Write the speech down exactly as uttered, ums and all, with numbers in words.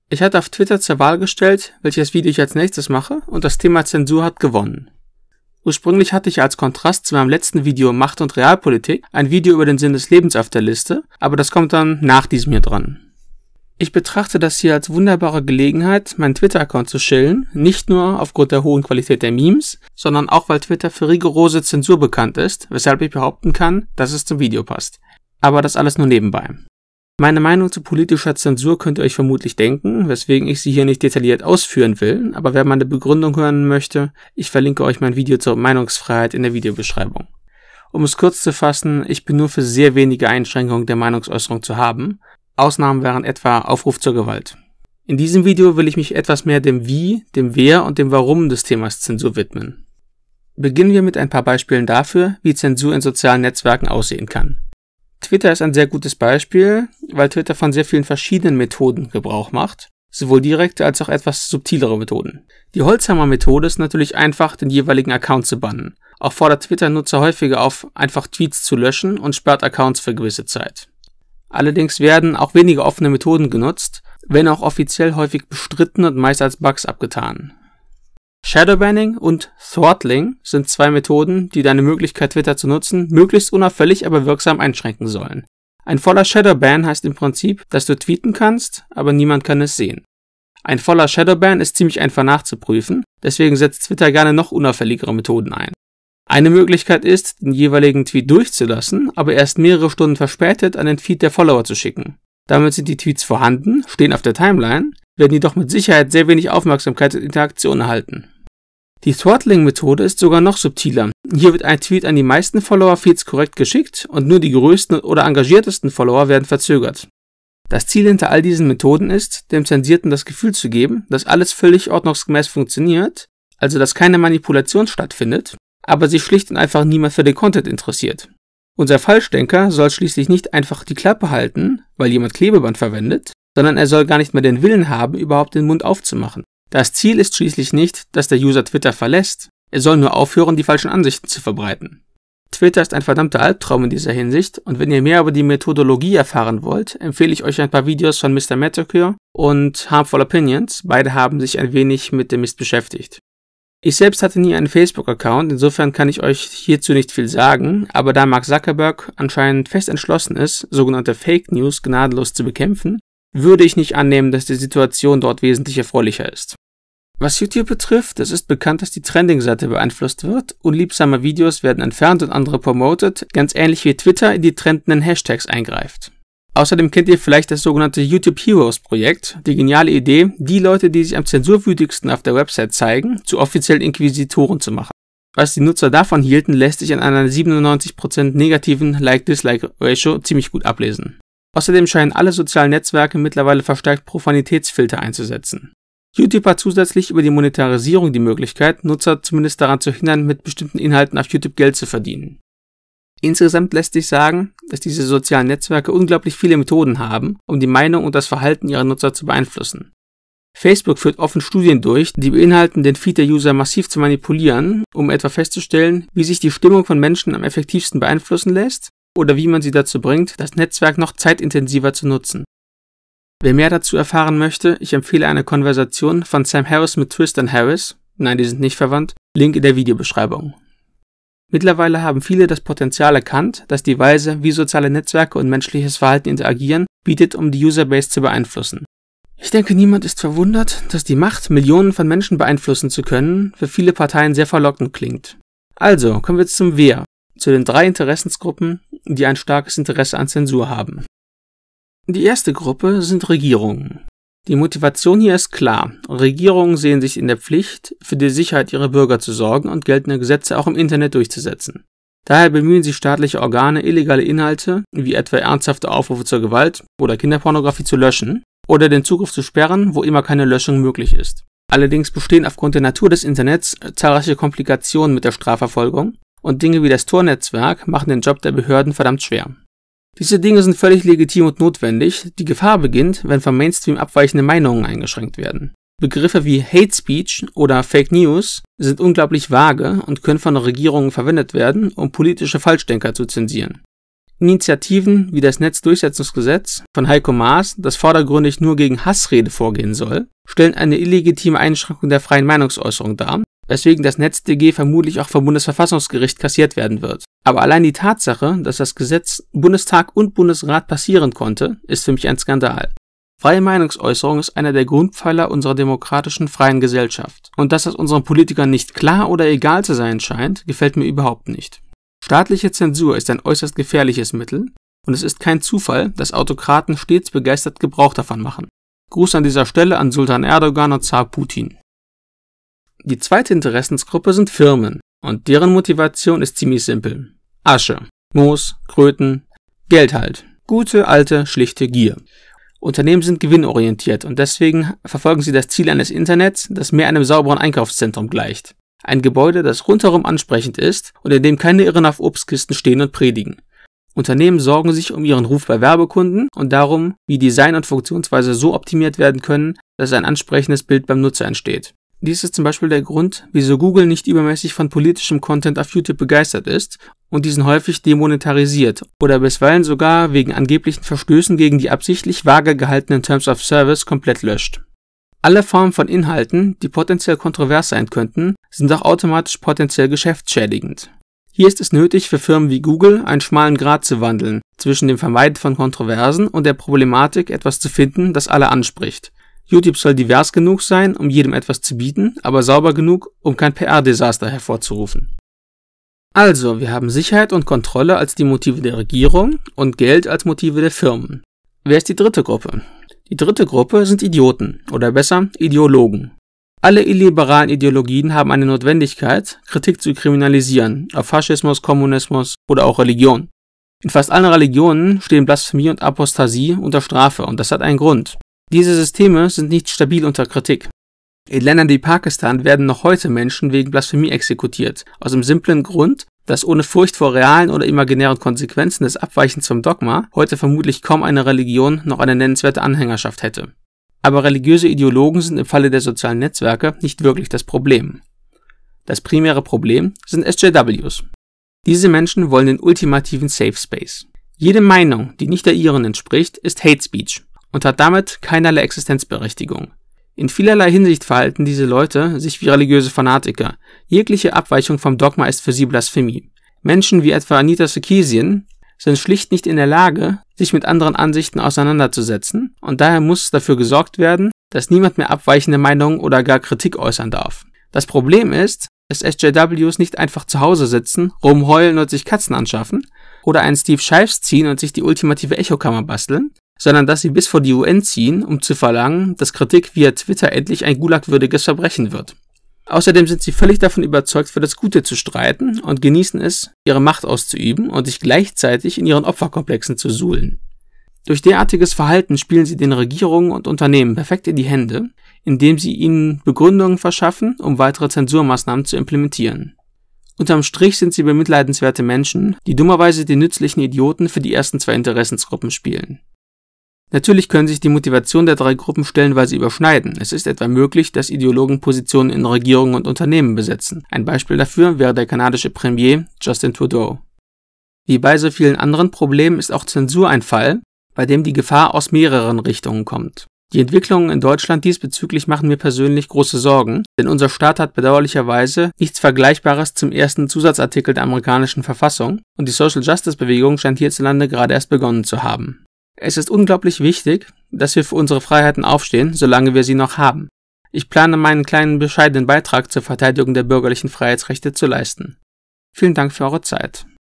Ich hatte auf Twitter zur Wahl gestellt, welches Video ich als nächstes mache, und das Thema Zensur hat gewonnen. Ursprünglich hatte ich als Kontrast zu meinem letzten Video Macht und Realpolitik ein Video über den Sinn des Lebens auf der Liste, aber das kommt dann nach diesem hier dran. Ich betrachte das hier als wunderbare Gelegenheit, meinen Twitter-Account zu chillen, nicht nur aufgrund der hohen Qualität der Memes, sondern auch weil Twitter für rigorose Zensur bekannt ist, weshalb ich behaupten kann, dass es zum Video passt. Aber das alles nur nebenbei. Meine Meinung zu politischer Zensur könnt ihr euch vermutlich denken, weswegen ich sie hier nicht detailliert ausführen will, aber wer meine Begründung hören möchte, ich verlinke euch mein Video zur Meinungsfreiheit in der Videobeschreibung. Um es kurz zu fassen, ich bin nur für sehr wenige Einschränkungen der Meinungsäußerung zu haben. Ausnahmen wären etwa Aufruf zur Gewalt. In diesem Video will ich mich etwas mehr dem Wie, dem Wer und dem Warum des Themas Zensur widmen. Beginnen wir mit ein paar Beispielen dafür, wie Zensur in sozialen Netzwerken aussehen kann. Twitter ist ein sehr gutes Beispiel, weil Twitter von sehr vielen verschiedenen Methoden Gebrauch macht, sowohl direkte als auch etwas subtilere Methoden. Die Holzhammer-Methode ist natürlich einfach, den jeweiligen Account zu bannen. Auch fordert Twitter Nutzer häufiger auf, einfach Tweets zu löschen und sperrt Accounts für gewisse Zeit. Allerdings werden auch weniger offene Methoden genutzt, wenn auch offiziell häufig bestritten und meist als Bugs abgetan. Shadowbanning und Throttling sind zwei Methoden, die deine Möglichkeit, Twitter zu nutzen, möglichst unauffällig, aber wirksam einschränken sollen. Ein voller Shadowban heißt im Prinzip, dass du tweeten kannst, aber niemand kann es sehen. Ein voller Shadowban ist ziemlich einfach nachzuprüfen, deswegen setzt Twitter gerne noch unauffälligere Methoden ein. Eine Möglichkeit ist, den jeweiligen Tweet durchzulassen, aber erst mehrere Stunden verspätet an den Feed der Follower zu schicken. Damit sind die Tweets vorhanden, stehen auf der Timeline, werden jedoch mit Sicherheit sehr wenig Aufmerksamkeit und Interaktion erhalten. Die Throttling-Methode ist sogar noch subtiler. Hier wird ein Tweet an die meisten Follower-Feeds korrekt geschickt und nur die größten oder engagiertesten Follower werden verzögert. Das Ziel hinter all diesen Methoden ist, dem Zensierten das Gefühl zu geben, dass alles völlig ordnungsgemäß funktioniert, also dass keine Manipulation stattfindet, aber sich schlicht und einfach niemand für den Content interessiert. Unser Falschdenker soll schließlich nicht einfach die Klappe halten, weil jemand Klebeband verwendet, sondern er soll gar nicht mehr den Willen haben, überhaupt den Mund aufzumachen. Das Ziel ist schließlich nicht, dass der User Twitter verlässt, er soll nur aufhören, die falschen Ansichten zu verbreiten. Twitter ist ein verdammter Albtraum in dieser Hinsicht und wenn ihr mehr über die Methodologie erfahren wollt, empfehle ich euch ein paar Videos von Mister Metacure und Harmful Opinions, beide haben sich ein wenig mit dem Mist beschäftigt. Ich selbst hatte nie einen Facebook-Account, insofern kann ich euch hierzu nicht viel sagen, aber da Mark Zuckerberg anscheinend fest entschlossen ist, sogenannte Fake News gnadenlos zu bekämpfen, würde ich nicht annehmen, dass die Situation dort wesentlich erfreulicher ist. Was YouTube betrifft, es ist bekannt, dass die Trending-Seite beeinflusst wird, unliebsame Videos werden entfernt und andere promoted, ganz ähnlich wie Twitter in die trendenden Hashtags eingreift. Außerdem kennt ihr vielleicht das sogenannte YouTube Heroes Projekt, die geniale Idee, die Leute, die sich am zensurwütigsten auf der Website zeigen, zu offiziellen Inquisitoren zu machen. Was die Nutzer davon hielten, lässt sich an einer siebenundneunzig Prozent negativen Like-Dislike-Ratio ziemlich gut ablesen. Außerdem scheinen alle sozialen Netzwerke mittlerweile verstärkt Profanitätsfilter einzusetzen. YouTube hat zusätzlich über die Monetarisierung die Möglichkeit, Nutzer zumindest daran zu hindern, mit bestimmten Inhalten auf YouTube Geld zu verdienen. Insgesamt lässt sich sagen, dass diese sozialen Netzwerke unglaublich viele Methoden haben, um die Meinung und das Verhalten ihrer Nutzer zu beeinflussen. Facebook führt offen Studien durch, die beinhalten, den Feed der User massiv zu manipulieren, um etwa festzustellen, wie sich die Stimmung von Menschen am effektivsten beeinflussen lässt oder wie man sie dazu bringt, das Netzwerk noch zeitintensiver zu nutzen. Wer mehr dazu erfahren möchte, ich empfehle eine Konversation von Sam Harris mit Tristan Harris, nein, die sind nicht verwandt, Link in der Videobeschreibung. Mittlerweile haben viele das Potenzial erkannt, dass die Weise, wie soziale Netzwerke und menschliches Verhalten interagieren, bietet, um die Userbase zu beeinflussen. Ich denke, niemand ist verwundert, dass die Macht, Millionen von Menschen beeinflussen zu können, für viele Parteien sehr verlockend klingt. Also, kommen wir jetzt zum Wer, zu den drei Interessensgruppen, die ein starkes Interesse an Zensur haben. Die erste Gruppe sind Regierungen. Die Motivation hier ist klar. Regierungen sehen sich in der Pflicht, für die Sicherheit ihrer Bürger zu sorgen und geltende Gesetze auch im Internet durchzusetzen. Daher bemühen sich staatliche Organe, illegale Inhalte, wie etwa ernsthafte Aufrufe zur Gewalt oder Kinderpornografie zu löschen oder den Zugriff zu sperren, wo immer keine Löschung möglich ist. Allerdings bestehen aufgrund der Natur des Internets zahlreiche Komplikationen mit der Strafverfolgung und Dinge wie das Tor-Netzwerk machen den Job der Behörden verdammt schwer. Diese Dinge sind völlig legitim und notwendig, die Gefahr beginnt, wenn vom Mainstream abweichende Meinungen eingeschränkt werden. Begriffe wie Hate Speech oder Fake News sind unglaublich vage und können von Regierungen verwendet werden, um politische Falschdenker zu zensieren. Initiativen wie das Netzdurchsetzungsgesetz von Heiko Maas, das vordergründig nur gegen Hassrede vorgehen soll, stellen eine illegitime Einschränkung der freien Meinungsäußerung dar, weswegen das NetzDG vermutlich auch vom Bundesverfassungsgericht kassiert werden wird. Aber allein die Tatsache, dass das Gesetz Bundestag und Bundesrat passieren konnte, ist für mich ein Skandal. Freie Meinungsäußerung ist einer der Grundpfeiler unserer demokratischen freien Gesellschaft. Und dass das unseren Politikern nicht klar oder egal zu sein scheint, gefällt mir überhaupt nicht. Staatliche Zensur ist ein äußerst gefährliches Mittel und es ist kein Zufall, dass Autokraten stets begeistert Gebrauch davon machen. Gruß an dieser Stelle an Sultan Erdogan und Zar Putin. Die zweite Interessensgruppe sind Firmen und deren Motivation ist ziemlich simpel. Asche, Moos, Kröten, Geld halt. Gute, alte, schlichte Gier. Unternehmen sind gewinnorientiert und deswegen verfolgen sie das Ziel eines Internets, das mehr einem sauberen Einkaufszentrum gleicht. Ein Gebäude, das rundherum ansprechend ist und in dem keine Irren auf Obstkisten stehen und predigen. Unternehmen sorgen sich um ihren Ruf bei Werbekunden und darum, wie Design und Funktionsweise so optimiert werden können, dass ein ansprechendes Bild beim Nutzer entsteht. Dies ist zum Beispiel der Grund, wieso Google nicht übermäßig von politischem Content auf YouTube begeistert ist und diesen häufig demonetarisiert oder bisweilen sogar wegen angeblichen Verstößen gegen die absichtlich vage gehaltenen Terms of Service komplett löscht. Alle Formen von Inhalten, die potenziell kontrovers sein könnten, sind auch automatisch potenziell geschäftsschädigend. Hier ist es nötig, für Firmen wie Google einen schmalen Grat zu wandeln, zwischen dem Vermeiden von Kontroversen und der Problematik, etwas zu finden, das alle anspricht. YouTube soll divers genug sein, um jedem etwas zu bieten, aber sauber genug, um kein P R-Desaster hervorzurufen. Also, wir haben Sicherheit und Kontrolle als die Motive der Regierung und Geld als Motive der Firmen. Wer ist die dritte Gruppe? Die dritte Gruppe sind Idioten, oder besser, Ideologen. Alle illiberalen Ideologien haben eine Notwendigkeit, Kritik zu kriminalisieren, auf Faschismus, Kommunismus oder auch Religion. In fast allen Religionen stehen Blasphemie und Apostasie unter Strafe und das hat einen Grund. Diese Systeme sind nicht stabil unter Kritik. In Ländern wie Pakistan werden noch heute Menschen wegen Blasphemie exekutiert, aus dem simplen Grund, dass ohne Furcht vor realen oder imaginären Konsequenzen des Abweichens vom Dogma heute vermutlich kaum eine Religion noch eine nennenswerte Anhängerschaft hätte. Aber religiöse Ideologen sind im Falle der sozialen Netzwerke nicht wirklich das Problem. Das primäre Problem sind S J Ws. Diese Menschen wollen den ultimativen Safe Space. Jede Meinung, die nicht der ihren entspricht, ist Hate Speech und hat damit keinerlei Existenzberechtigung. In vielerlei Hinsicht verhalten diese Leute sich wie religiöse Fanatiker. Jegliche Abweichung vom Dogma ist für sie Blasphemie. Menschen wie etwa Anita Sarkeesian sind schlicht nicht in der Lage, sich mit anderen Ansichten auseinanderzusetzen und daher muss dafür gesorgt werden, dass niemand mehr abweichende Meinungen oder gar Kritik äußern darf. Das Problem ist, dass S J Ws nicht einfach zu Hause sitzen, rumheulen und sich Katzen anschaffen oder einen Steve Shives ziehen und sich die ultimative Echokammer basteln, sondern dass sie bis vor die U N ziehen, um zu verlangen, dass Kritik via Twitter endlich ein gulagwürdiges Verbrechen wird. Außerdem sind sie völlig davon überzeugt, für das Gute zu streiten und genießen es, ihre Macht auszuüben und sich gleichzeitig in ihren Opferkomplexen zu suhlen. Durch derartiges Verhalten spielen sie den Regierungen und Unternehmen perfekt in die Hände, indem sie ihnen Begründungen verschaffen, um weitere Zensurmaßnahmen zu implementieren. Unterm Strich sind sie bemitleidenswerte Menschen, die dummerweise die nützlichen Idioten für die ersten zwei Interessensgruppen spielen. Natürlich können sich die Motivation der drei Gruppen stellenweise überschneiden. Es ist etwa möglich, dass Ideologen Positionen in Regierungen und Unternehmen besetzen. Ein Beispiel dafür wäre der kanadische Premier Justin Trudeau. Wie bei so vielen anderen Problemen ist auch Zensur ein Fall, bei dem die Gefahr aus mehreren Richtungen kommt. Die Entwicklungen in Deutschland diesbezüglich machen mir persönlich große Sorgen, denn unser Staat hat bedauerlicherweise nichts Vergleichbares zum ersten Zusatzartikel der amerikanischen Verfassung und die Social Justice Bewegung scheint hierzulande gerade erst begonnen zu haben. Es ist unglaublich wichtig, dass wir für unsere Freiheiten aufstehen, solange wir sie noch haben. Ich plane meinen kleinen bescheidenen Beitrag zur Verteidigung der bürgerlichen Freiheitsrechte zu leisten. Vielen Dank für eure Zeit.